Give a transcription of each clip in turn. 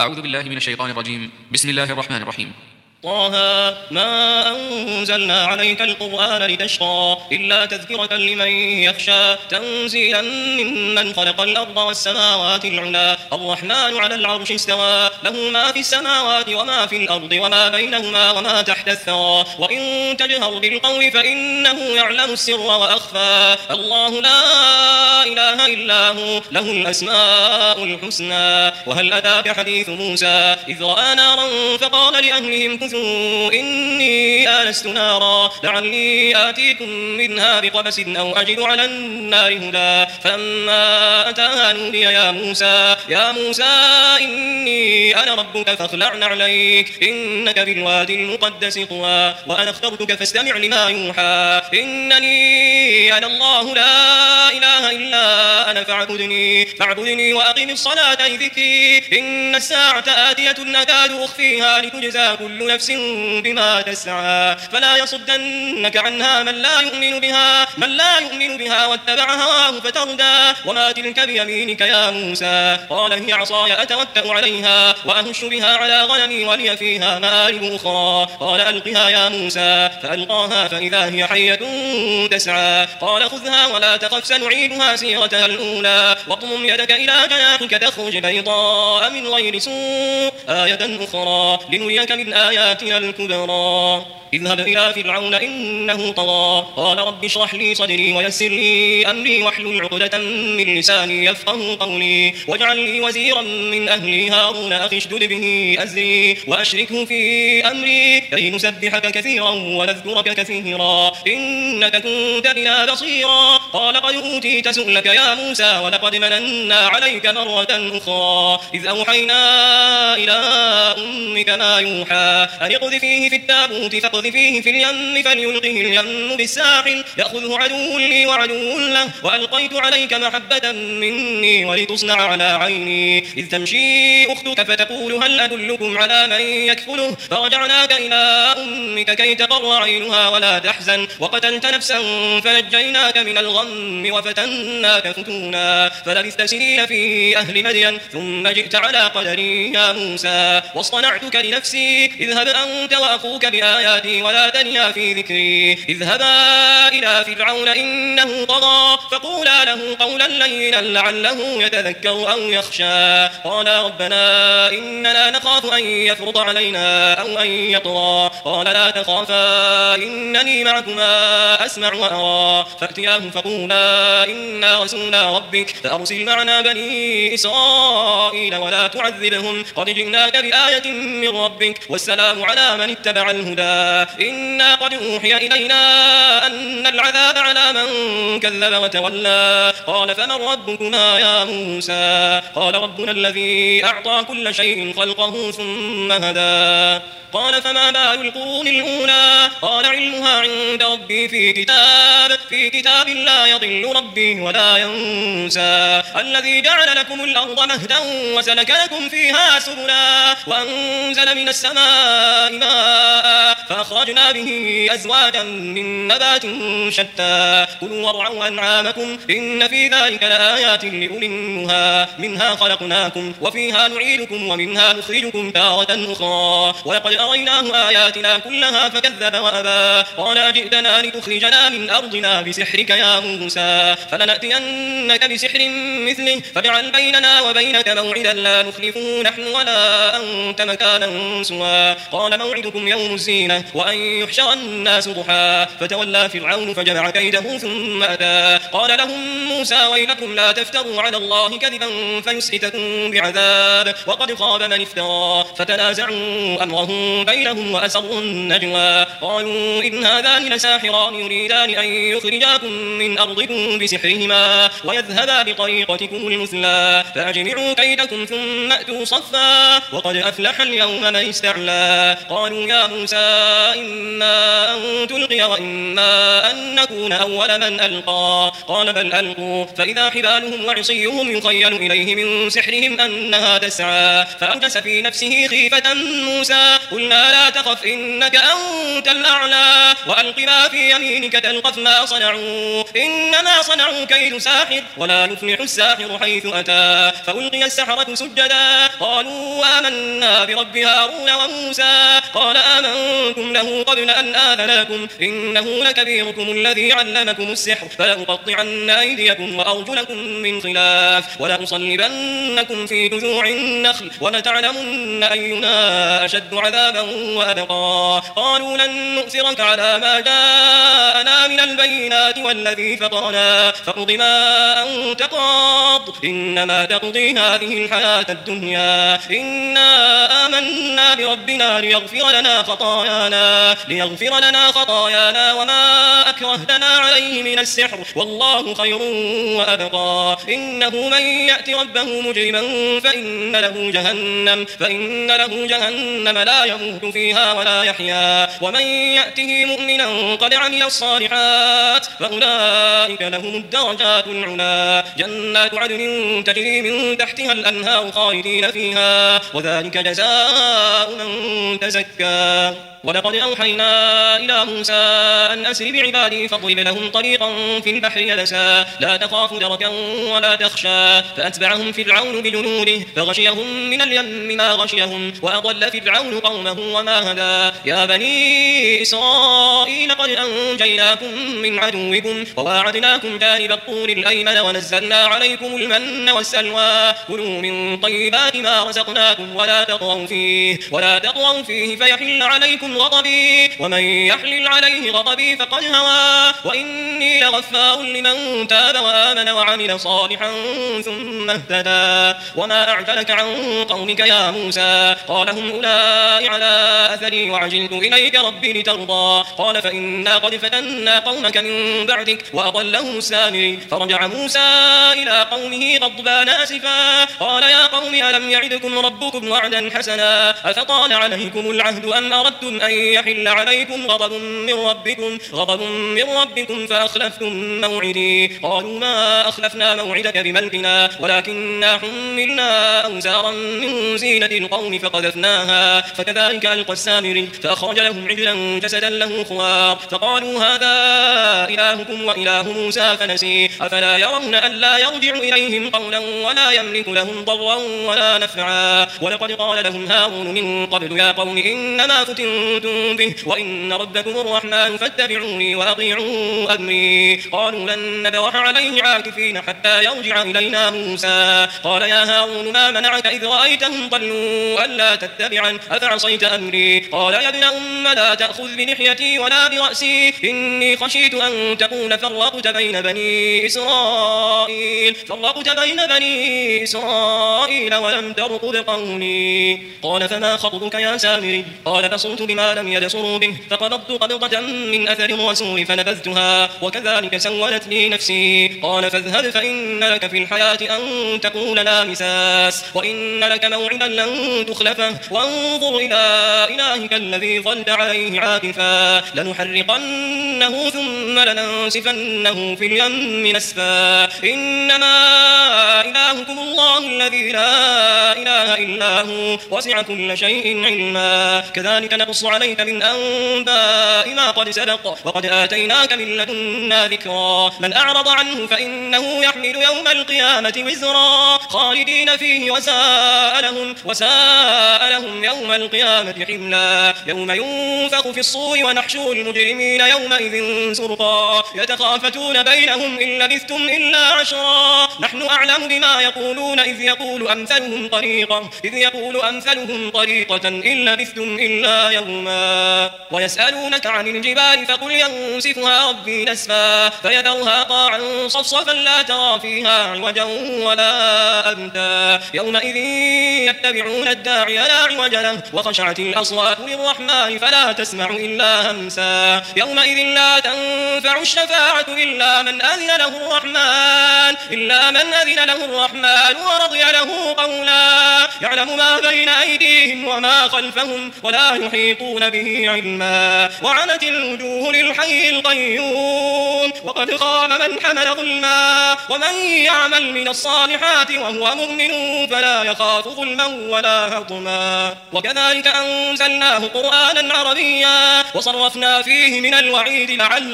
أعوذ بالله من الشيطان الرجيم. بسم الله الرحمن الرحيم. طه ما أنزلنا عليك القرآن لتشقى إلا تذكرة لمن يخشى تنزيلا ممن خلق الأرض والسماوات العلى الرحمن على العرش استوى له ما في السماوات وما في الأرض وما بينهما وما تحت الثرى وإن تجهر بالقول فإنه يعلم السر وأخفى الله لا إله إلا هو له الأسماء الحسنى. وهل أتاك حديث موسى إذ رأى نارا فقال لأهلهم إني آنست نارا لعلي آتيكم منها بقبس أو أجد على النار هدى فلما أتاها نودي يا موسى إني أنا ربك فاخلع نعليك إنك بالوادي المقدس طوى وأنا اخترتك فاستمع لما يوحى إنني أنا الله لا إله إلا أنا فاعبدني وأقم الصلاة لذكري إن الساعة آتية أكاد أخفيها لتجزى كل نفس بما تسعى فلا يصدنك عنها من لا يؤمن بها واتبع هواه فتردى وما تلك بيمينك يا موسى قال هي عصاي أتوكأ عليها وأهش بها على غنمي ولي فيها مآرب أخرى قال ألقها يا موسى فألقاها فإذا هي حية تسعى قال خذها ولا تخف سنعيدها سيرتها الأولى واضمم يدك إلى جناحك تخرج بيضاء من غير سوء آية أخرى لنريك من آياتنا الكبرى اذهب إلى فرعون إنه طغى قال رب اشرح لي صدري ويسر لي أمري واحلل عقدة من لساني يفقهوا قولي واجعل لي وزيرا من أهلي هارون أخي اشدد به أزري وأشركه في أمري كي نسبحك كثيرا ونذكرك كثيرا إنك كنت بنا بصيرا قال قد أوتيت سؤلك يا موسى ولقد مننا عليك مرة أخرى إذ أوحينا إلى أمك ما يوحى أن اقذفيه في التابوت فاقذفيه في اليم فليلقه اليم بالساحل يأخذه عدو لي وعدو له وألقيت عليك محبة مني ولتصنع على عيني إذ تمشي أختك فتقول هل أدلكم على من يكفله فرجعناك إلى أمك كي تقر عينها ولا تحزن وقتلت نفسا فنجيناك من الغم وفتناك فتونا فلبثت سنين في أهل مدين ثم جئت على قدري يا موسى واصطنعتك لنفسي اذهب أنت وأخوك بآياتي ولا تنيا في ذكري اذهبا إلى فرعون إنه طغى فقولا له قولا لينا لعله يتذكر أو يخشى قالا ربنا إننا نخاف أن يفرط علينا أو أن يطغى قال لا تخافا إنني معكما أسمع وأرى فأتياه فقولا إنا رسولا ربك فأرسل معنا بني إسرائيل ولا تعذبهم قد جئناك بآية من ربك والسلام على من اتبع الهدى إنا قد أوحي إلينا أن العذاب على من كذب وتولى قال فمن ربكما يا موسى قال ربنا الذي أعطى كل شيء خلقه ثم هدى قال فما بال القرون الأولى قال علمها عند ربي في كتاب لا يضل ربي ولا ينسى الذي جعل لكم الأرض مهدا وسلك لكم فيها سبلا وأنزل من السماء ماء فأخرجنا به أزواجا من نبات شتى كلوا وارعوا أنعامكم إن في ذلك لآيات لأولي النهى منها خلقناكم وفيها نعيدكم ومنها نخرجكم تارة أخرى ولقد أريناه آياتنا كلها فكذب وأبى قال أجئتنا لتخرجنا من أرضنا بسحرك يا موسى فلنأتينك بسحر مثله فاجعل بيننا وبينك موعدا لا نخلفه نحن ولا أنت مكانا سوى قال موعدكم يوم الزينة وأن يحشر الناس ضحى فتولى فرعون فجمع كيده ثم أتى قال لهم موسى ويلكم لا تفتروا على الله كذبا فيسحتكم بعذاب وقد خاب من افترى فتنازعوا أمرهم بينهم وأسروا النجوى قالوا إن هذان لساحران يريدان أن يخرجاكم من أرضكم بسحرهما ويذهبا بطريقتكم المثلى فأجمعوا كيدكم ثم أتوا صفا وقد أفلح اليوم من استعلى قالوا يا موسى إما أن تلقي وإما أن نكون أول من ألقى. قال بل ألقوا، فإذا حبالهم وعصيهم يخيل إليه من سحرهم أنها تسعى. فأوجس في نفسه خيفة موسى. قلنا لا تخف إنك أنت الأعلى وألق ما في يمينك تلقف ما صنعوا إنما صنعوا كيد ساحر ولا يفلح الساحر حيث أتى. فألقي السحرة سجدا قالوا آمنا برب هارون وموسى. قال آمنتم له قبل أن آذن لكم إنه لكبيركم الذي علمكم السحر فلأقطعن أيديكم وأرجلكم من خلاف ولأصلبنكم في جذوع النخل ولتعلمن أينا أشد عذابا وأبقى. قالوا لن نؤثرك على ما جاءنا من البينات والذي فطرنا فاقض ما أنت قاض إنما تقضي هذه الحياة الدنيا إنا آمنا بربنا ليغفر لنا خطايانا وما أكرهتنا عليه من السحر والله خير وأبقى. إنه من يأت ربه مجرما فإن له جهنم لا يموت فيها ولا يحيا ومن يأته مؤمنا قد عمل الصالحات فأولئك لهم الدرجات العلى جنات عدن تجري من تحتها الأنهار خالدين فيها وذلك جزاء من تزكى. ولقد أوحينا إلى موسى أن أسر بعبادي فاضرب لهم طريقا في البحر يبسا لا تخاف دركا ولا تخشى. فأتبعهم فرعون بجنوده فغشيهم من اليم ما غشيهم وأضل فرعون قومه وما هدى. يا بني إسرائيل قد أنجيناكم من عدوكم وواعدناكم جانب الطور الأيمن ونزلنا عليكم المن والسلوى. كلوا من طيبات ما رزقناكم ولا تطغوا فيه فيحل عليكم غضبي ومن يحلل عليه غضبي فقد هوى وإني لغفار لمن تاب وآمن وعمل صالحا ثم اهتدى. وما أعجلك عن قومك يا موسى؟ قال هم أولئك على أثري وعجلت إليك ربي لترضى. قال فإنا قد فتنا قومك من بعدك وأضلهم السامري. فرجع موسى إلى قومه غضبان آسفا قال يا قوم ألم يعدكم ربكم وعدا حسنا أفطال عليكم العهد أم أردتم أن يحل عليكم غضب من ربكم فأخلفتم موعدي. قالوا ما أخلفنا موعدك بملكنا ولكننا حملنا أوزارا من زينة القوم فقذفناها فكذلك ألقى السامري. فأخرج لهم عجلا جسدا له خوار فقالوا هذا إلهكم وإله موسى فنسي. أفلا يرون ألا يرجع إليهم قولا ولا يملك لهم ضرا ولا نفعا. ولقد قال لهم هارون من قبل يا قوم إنما فتنتم به وإن ربكم الرحمن فاتبعوني وأطيعوا أمري. قالوا لن نبرح عليه عاكفين حتى يرجع إلينا موسى. قال يا هارون ما منعك إذ رأيتهم ضلوا ألا تتبعن أفعصيت أمري؟ قال يا ابن أم لا تأخذ بلحيتي ولا برأسي إني خشيت أن تكون فرقت بين بني إسرائيل ولم ترقب قولي. قال فما خطبك يا سامري؟ قال بصرت بما لم يبصروا به فقبضت قبضة من أثر الرسول فنبذتها وكذلك سولت لي نفسي. قال فاذهب فإن لك في الحياة أن تقول لا مساس وإن لك موعدا لن تخلفه وانظر إلى إلهك الذي ظلت عليه عاكفا لنحرقنه ثم لننسفنه في اليم نسفا. إنما إلهكم الله الذي لا إله إلا هو وسع كل شيء علما. كذلك نقص عليك من أنباء ما قد سبق وقد آتيناك من لدنا ذكرا. من أعرض عنه فإنه يحمل يوم القيامة وزرا خالدين فيه وساء لهم يوم القيامة حملا. يوم ينفخ في الصور ونحشر المجرمين يومئذ زرقا يتخافتون بينهم إن لبثتم إلا عشرا نحن أعلم بما يقولون إذ يقول أمثلهم طريقة إن لبثتم إلا يوما. ويسألونك عن الجبال فقل ينسفها ربي نسفا فيذرها قاعا صفصفا لا ترى فيها عوجا ولا أمتا. يومئذ يتبعون الداعي لا عوج له وخشعت الأصوات للرحمن فلا تسمع إلا همسا. يومئذ لا تنفع الشفاعة إلا من أذن له الرحمن ورضي له قولا. يعلم ما بين أيديهم وما خلفهم ولا يحيطون به علما وعنت الوجوه للحي القيوم وقد خاب من حمل ظلما ومن يعمل من الصالحات وهو مؤمن فلا يخاف ظلما ولا هضما وكذلك أنزلناه قرآنا عربيا وصرفنا فيه من الوعيد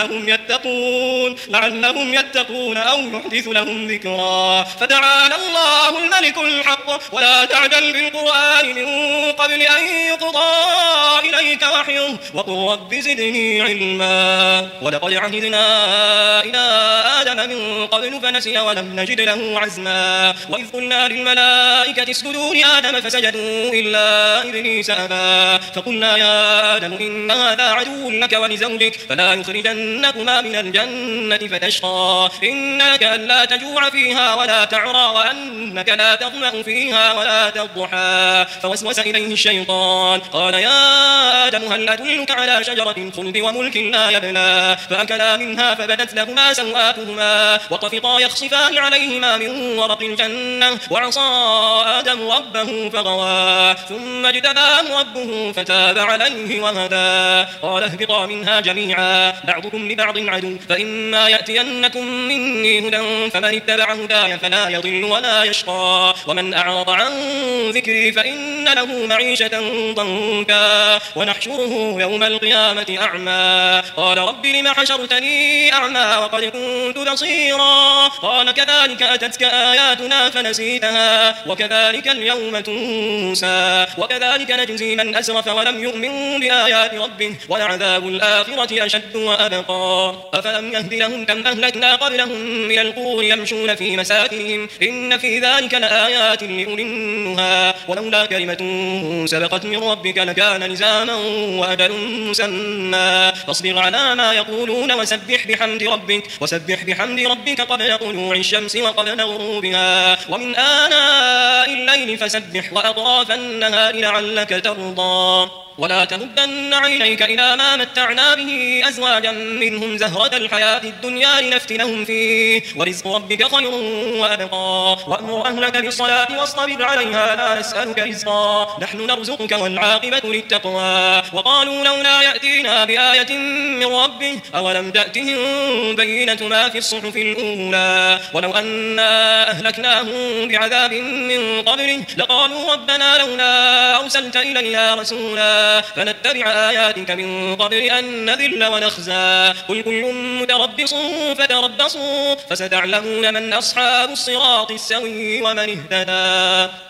لعلهم يتقون أو يحدث لهم ذكرا فتعالى الله الملك الحق ولا تعجل بالقرآن من قبل أن يقضى إليك وحيه وقل رب زدني علما ولقد عهدنا إلى آدم من قبل فنسي ولم نجد له عزما وإذ قلنا للملائكة اسجدوا لآدم فسجدوا إلا إبليس أبى فقلنا يا آدم إن هذا عدو لك ولزوجك فلا يخرجنكما من الجنة فتشقى إنك ألا تجوع فيها ولا تعرى وأنك لا تظمأ فيها ولا تضحى فوسوس إليه الشيطان قال يا آدم هل أدلك على شجرة الخلد وملك لا يبلى فأكلا منها فبدت لهما سوآتهما وطفقا يخصفان عليهما من ورق الجنة وعصى آدم ربه فغوى ثم اجتباه ربه فتاب عليه وهدى قال اهبطا منها جميعا بعضكم لبعض عدو فإما يأتينكم مني هدى فمن اتبع هداي فلا يضل ولا يشقى ومن أعرض عن ذكري فإن له معيشة ضنكا ونحشره يوم القيامة أعمى قال رب لم حشرتني أعمى وقد كنت بصيرا قال كذلك أتتك آياتنا فنسيتها وكذلك اليوم تنسى وكذلك نجزي من أسرف ولم يؤمن بآيات ربه ولعذاب الآخرة أشد وأبقى أفلم يهد لهم كم أهلكنا قبلهم من القرون يمشون في مساكنهم إن في ذلك لآيات لأولي النهى ولولا كلمة سبقت من ربك لكان لزاما وأجل مسمى فاصبر على ما يقولون وسبح بحمد ربك قبل طلوع الشمس وقبل غروبها ومن آناء الليل فسبح وأطراف النهار لعلك ترضى ولا تمدن عينيك إلى ما متعنا به أزواجا منهم زهرة الحياة الدنيا لنفتنهم فيه ورزق ربك خير وأبقى وأمر أهلك بالصلاة واصطبر عليها لا نسألك رزقا نحن نرزقك والعاقبة للتقوى وقالوا لولا يأتينا بآية من ربه أولم تأتهم بينة ما في الصحف الأولى ولو أنا أهلكناهم بعذاب من قبله لقالوا ربنا لولا أرسلت إلينا رسولا فنتبع آياتك من قبل أن نذل ونخزى قل كل متربص فتربصوا فستعلمون من أصحاب الصراط السوي ومن اهتدى